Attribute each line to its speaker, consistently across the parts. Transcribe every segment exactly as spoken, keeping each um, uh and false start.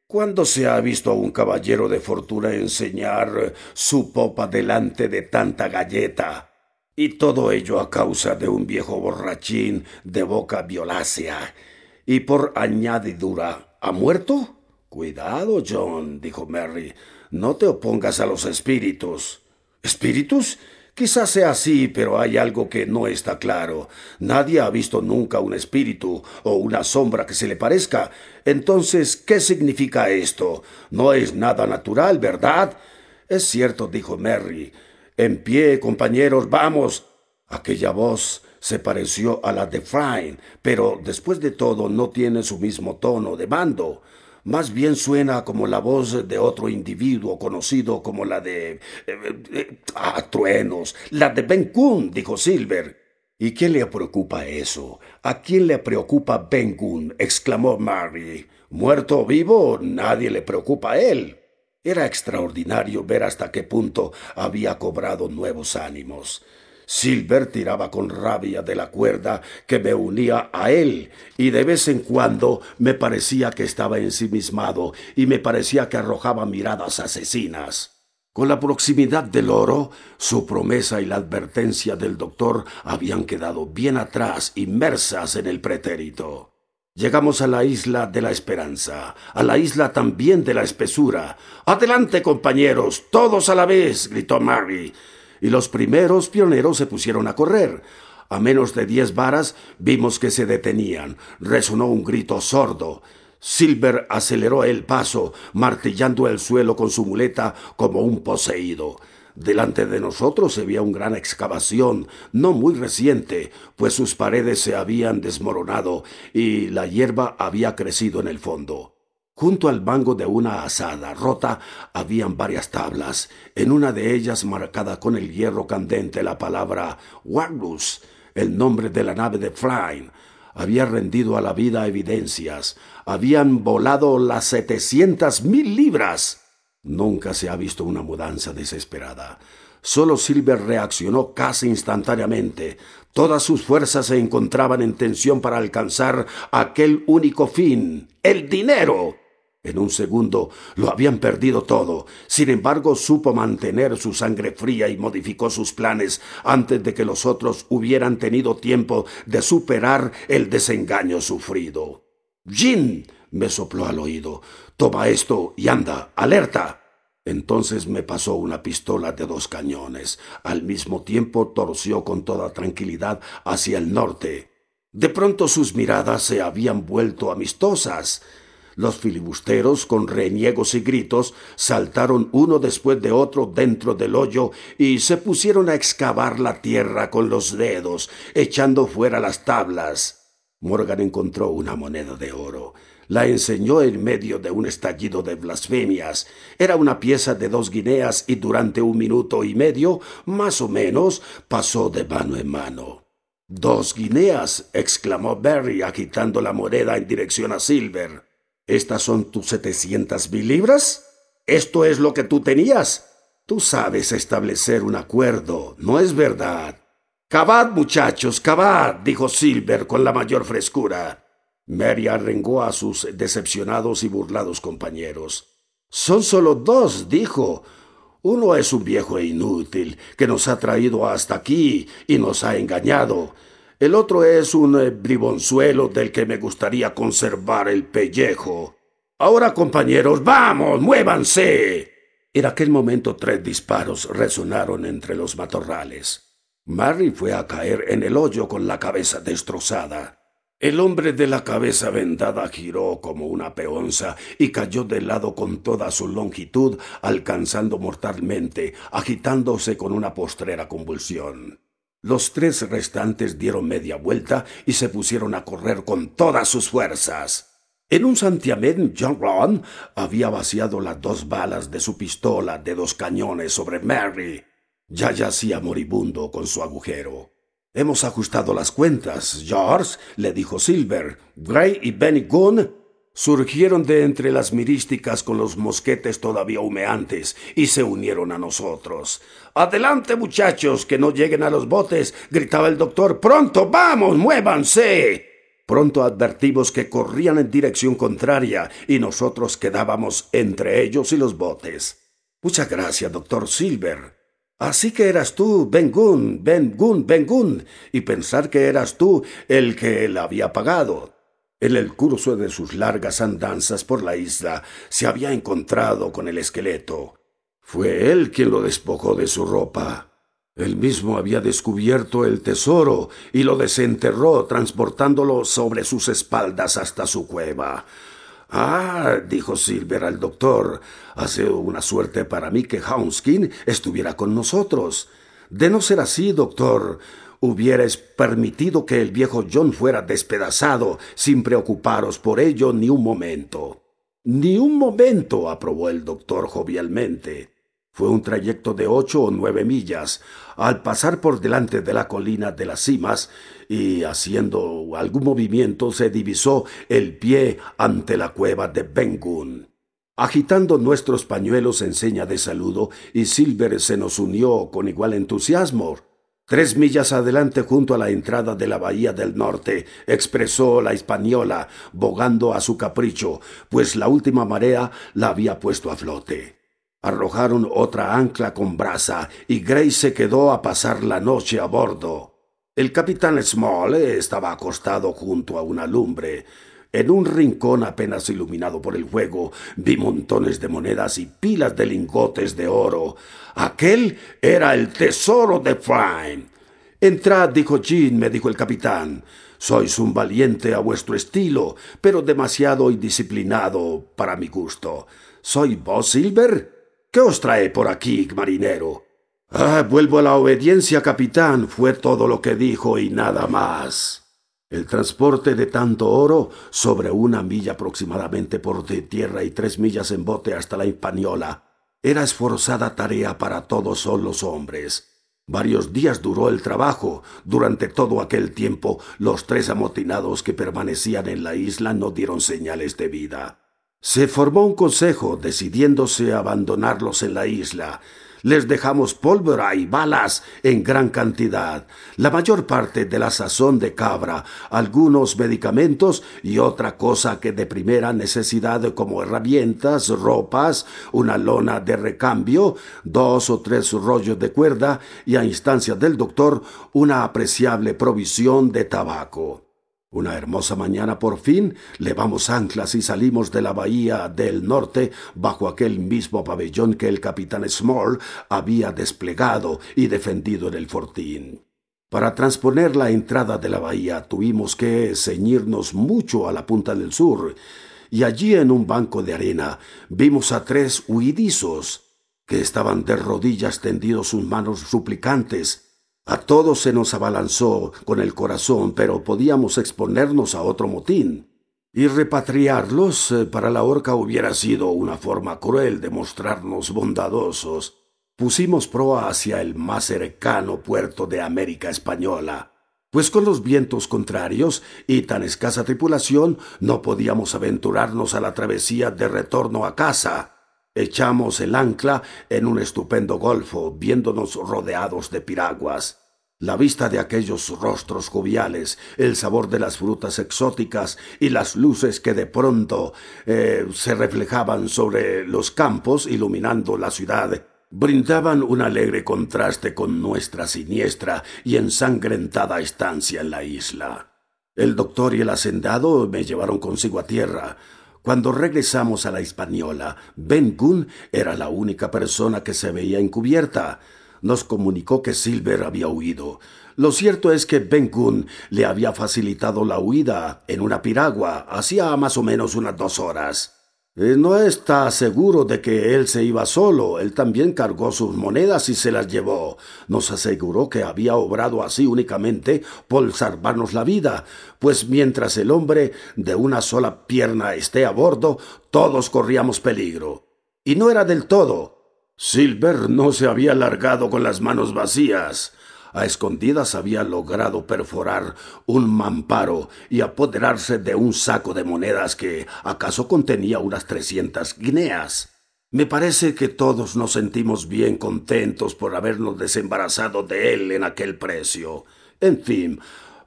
Speaker 1: ¿Cuándo se ha visto a un caballero de fortuna enseñar su popa delante de tanta galleta? Y todo ello a causa de un viejo borrachín de boca violácea. Y por añadidura, ¿ha muerto? Cuidado, John, dijo Mary, no te opongas a los espíritus. ¿Espíritus? Quizás sea así, pero hay algo que no está claro. Nadie ha visto nunca un espíritu o una sombra que se le parezca. Entonces, ¿qué significa esto? No es nada natural, ¿verdad? Es cierto, dijo Mary. En pie, compañeros, vamos. Aquella voz se pareció a la de Fry, pero después de todo no tiene su mismo tono de mando. Más bien suena como la voz de otro individuo conocido como la de... Eh, eh, ah, truenos, la de Ben Gunn, dijo Silver. ¿Y quién le preocupa eso? ¿A quién le preocupa Ben Gunn? Exclamó Mary. ¿Muerto o vivo? Nadie le preocupa a él. Era extraordinario ver hasta qué punto había cobrado nuevos ánimos. Silver tiraba con rabia de la cuerda que me unía a él, y de vez en cuando me parecía que estaba ensimismado y me parecía que arrojaba miradas asesinas. Con la proximidad del oro, su promesa y la advertencia del doctor habían quedado bien atrás, inmersas en el pretérito. Llegamos a la isla de la esperanza, a la isla también de la espesura. «¡Adelante, compañeros! ¡Todos a la vez!» gritó Mary. Y los primeros pioneros se pusieron a correr. A menos de diez varas vimos que se detenían. Resonó un grito sordo. Silver aceleró el paso, martillando el suelo con su muleta como un poseído. Delante de nosotros se veía una gran excavación, no muy reciente, pues sus paredes se habían desmoronado y la hierba había crecido en el fondo. Junto al mango de una azada rota habían varias tablas, en una de ellas marcada con el hierro candente la palabra Walrus, el nombre de la nave de Fly. Había rendido a la vida evidencias, habían volado las setecientas mil libras. Nunca se ha visto una mudanza desesperada. Solo Silver reaccionó casi instantáneamente. Todas sus fuerzas se encontraban en tensión para alcanzar aquel único fin, el dinero. En un segundo lo habían perdido todo. Sin embargo, supo mantener su sangre fría y modificó sus planes antes de que los otros hubieran tenido tiempo de superar el desengaño sufrido. «Jim», me sopló al oído, «toma esto y anda, alerta». Entonces me pasó una pistola de dos cañones. Al mismo tiempo torció con toda tranquilidad hacia el norte. De pronto sus miradas se habían vuelto amistosas. Los filibusteros, con reniegos y gritos, saltaron uno después de otro dentro del hoyo y se pusieron a excavar la tierra con los dedos, echando fuera las tablas. Morgan encontró una moneda de oro. La enseñó en medio de un estallido de blasfemias. Era una pieza de dos guineas y durante un minuto y medio, más o menos, pasó de mano en mano. «¡Dos guineas!», exclamó Berry, agitando la moneda en dirección a Silver. «¿Estas son tus setecientas mil libras? ¿Esto es lo que tú tenías? Tú sabes establecer un acuerdo, ¿no es verdad?» «Cavad, muchachos, cavad», dijo Silver con la mayor frescura. Mary arrengó a sus decepcionados y burlados compañeros. «Son solo dos», dijo. «Uno es un viejo e inútil que nos ha traído hasta aquí y nos ha engañado. El otro es un eh, bribonzuelo del que me gustaría conservar el pellejo. Ahora, compañeros, vamos, muévanse». En aquel momento tres disparos resonaron entre los matorrales. Mary fue a caer en el hoyo con la cabeza destrozada. El hombre de la cabeza vendada giró como una peonza y cayó de lado con toda su longitud, alcanzando mortalmente, agitándose con una postrera convulsión. Los tres restantes dieron media vuelta y se pusieron a correr con todas sus fuerzas. En un santiamén, John Brown había vaciado las dos balas de su pistola de dos cañones sobre Mary. Ya yacía moribundo con su agujero. «Hemos ajustado las cuentas, George», le dijo Silver. «Gray y Benny Gunn surgieron de entre las mirísticas con los mosquetes todavía humeantes y se unieron a nosotros». «¡Adelante, muchachos, que no lleguen a los botes!», gritaba el doctor. «¡Pronto, vamos, muévanse!». Pronto advertimos que corrían en dirección contraria y nosotros quedábamos entre ellos y los botes. Muchas gracias, doctor Silver. Así que eras tú, Ben Gunn, Ben Gunn, Ben Gunn, y pensar que eras tú el que la había pagado. En el curso de sus largas andanzas por la isla se había encontrado con el esqueleto. Fue él quien lo despojó de su ropa. Él mismo había descubierto el tesoro y lo desenterró transportándolo sobre sus espaldas hasta su cueva. «Ah», dijo Silver al doctor, «ha sido una suerte para mí que Hounskin estuviera con nosotros. De no ser así, doctor, hubierais permitido que el viejo John fuera despedazado sin preocuparos por ello ni un momento». «Ni un momento», aprobó el doctor jovialmente. Fue un trayecto de ocho o nueve millas. Al pasar por delante de la colina de las cimas y haciendo algún movimiento se divisó el pie ante la cueva de Ben Gunn. Agitando nuestros pañuelos en seña de saludo, y Silver se nos unió con igual entusiasmo. Tres millas adelante, junto a la entrada de la bahía del norte, expresó la Hispaniola, bogando a su capricho, pues la última marea la había puesto a flote. Arrojaron otra ancla con braza y Gray se quedó a pasar la noche a bordo. El capitán Small estaba acostado junto a una lumbre. En un rincón apenas iluminado por el fuego vi montones de monedas y pilas de lingotes de oro. Aquel era el tesoro de Fry. «Entrad», dijo Jean, me dijo el capitán. «Sois un valiente a vuestro estilo, pero demasiado indisciplinado para mi gusto. ¿Soy vos, Silver? ¿Qué os trae por aquí, marinero?» «Ah, vuelvo a la obediencia, capitán», fue todo lo que dijo y nada más. El transporte de tanto oro, sobre una milla aproximadamente por de tierra y tres millas en bote hasta la Hispaniola, era esforzada tarea para todos los hombres. Varios días duró el trabajo. Durante todo aquel tiempo, los tres amotinados que permanecían en la isla no dieron señales de vida. Se formó un consejo, decidiéndose a abandonarlos en la isla. Les dejamos pólvora y balas en gran cantidad, la mayor parte de la sazón de cabra, algunos medicamentos y otra cosa que de primera necesidad como herramientas, ropas, una lona de recambio, dos o tres rollos de cuerda y, a instancia del doctor, una apreciable provisión de tabaco. Una hermosa mañana por fin levamos anclas y salimos de la bahía del norte bajo aquel mismo pabellón que el capitán Small había desplegado y defendido en el fortín. Para transponer la entrada de la bahía tuvimos que ceñirnos mucho a la punta del sur, y allí en un banco de arena vimos a tres huidizos que estaban de rodillas tendidos sus manos suplicantes. A todos se nos abalanzó con el corazón, pero podíamos exponernos a otro motín. Y repatriarlos eh, para la horca hubiera sido una forma cruel de mostrarnos bondadosos. Pusimos proa hacia el más cercano puerto de América Española, pues con los vientos contrarios y tan escasa tripulación no podíamos aventurarnos a la travesía de retorno a casa. Echamos el ancla en un estupendo golfo, viéndonos rodeados de piraguas. La vista de aquellos rostros joviales, el sabor de las frutas exóticas y las luces que de pronto eh, se reflejaban sobre los campos, iluminando la ciudad, brindaban un alegre contraste con nuestra siniestra y ensangrentada estancia en la isla. El doctor y el hacendado me llevaron consigo a tierra. Cuando regresamos a la Hispaniola, Ben Gunn era la única persona que se veía encubierta. Nos comunicó que Silver había huido. Lo cierto es que Ben Gunn le había facilitado la huida en una piragua hacía más o menos unas dos horas. Eh, no está seguro de que él se iba solo. Él también cargó sus monedas y se las llevó. Nos aseguró que había obrado así únicamente por salvarnos la vida, pues mientras el hombre de una sola pierna esté a bordo, todos corríamos peligro. Y no era del todo. Silver no se había largado con las manos vacías. A escondidas había logrado perforar un mamparo y apoderarse de un saco de monedas que acaso contenía unas trescientas guineas. Me parece que todos nos sentimos bien contentos por habernos desembarazado de él en aquel precio. En fin,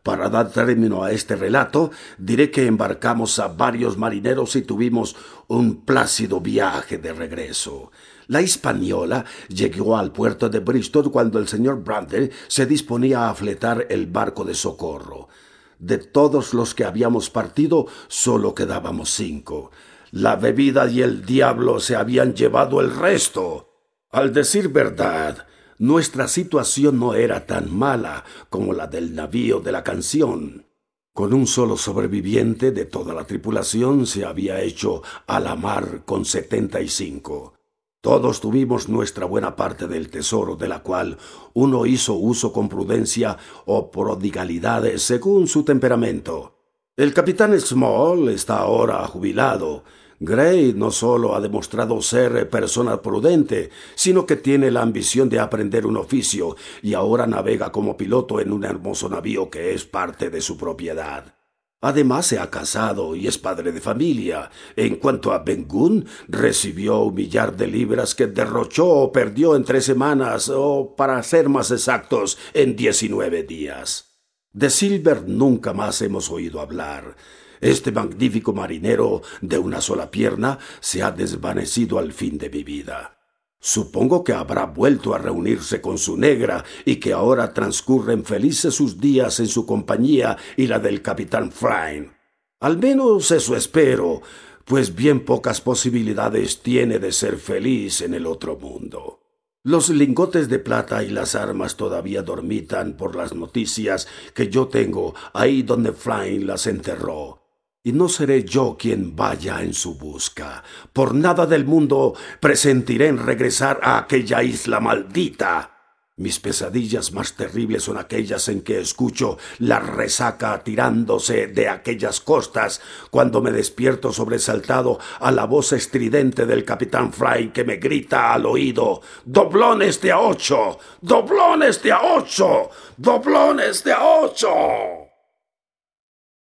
Speaker 1: Para dar término a este relato, diré que embarcamos a varios marineros y tuvimos un plácido viaje de regreso. La Hispaniola llegó al puerto de Bristol cuando el señor Bradley se disponía a fletar el barco de socorro. De todos los que habíamos partido, solo quedábamos cinco. La bebida y el diablo se habían llevado el resto. Al decir verdad, nuestra situación no era tan mala como la del navío de la canción. Con un solo sobreviviente de toda la tripulación se había hecho a la mar con setenta y cinco. Todos tuvimos nuestra buena parte del tesoro, de la cual uno hizo uso con prudencia o prodigalidad según su temperamento. El capitán Small está ahora jubilado. Gray no solo ha demostrado ser persona prudente, sino que tiene la ambición de aprender un oficio y ahora navega como piloto en un hermoso navío que es parte de su propiedad. Además se ha casado y es padre de familia. En cuanto a Ben Gunn, recibió un millar de libras que derrochó o perdió en tres semanas, o para ser más exactos, en diecinueve días. De Silver nunca más hemos oído hablar. Este magnífico marinero de una sola pierna se ha desvanecido al fin de mi vida. Supongo que habrá vuelto a reunirse con su negra y que ahora transcurren felices sus días en su compañía y la del capitán Flynn. Al menos eso espero, pues bien pocas posibilidades tiene de ser feliz en el otro mundo. Los lingotes de plata y las armas todavía dormitan por las noticias que yo tengo ahí donde Flynn las enterró. Y no seré yo quien vaya en su busca. Por nada del mundo presentiré en regresar a aquella isla maldita. Mis pesadillas más terribles son aquellas en que escucho la resaca tirándose de aquellas costas, cuando me despierto sobresaltado a la voz estridente del capitán Flynn que me grita al oído: «¡Doblones de a ocho! ¡Doblones de a ocho! ¡Doblones de a ocho!».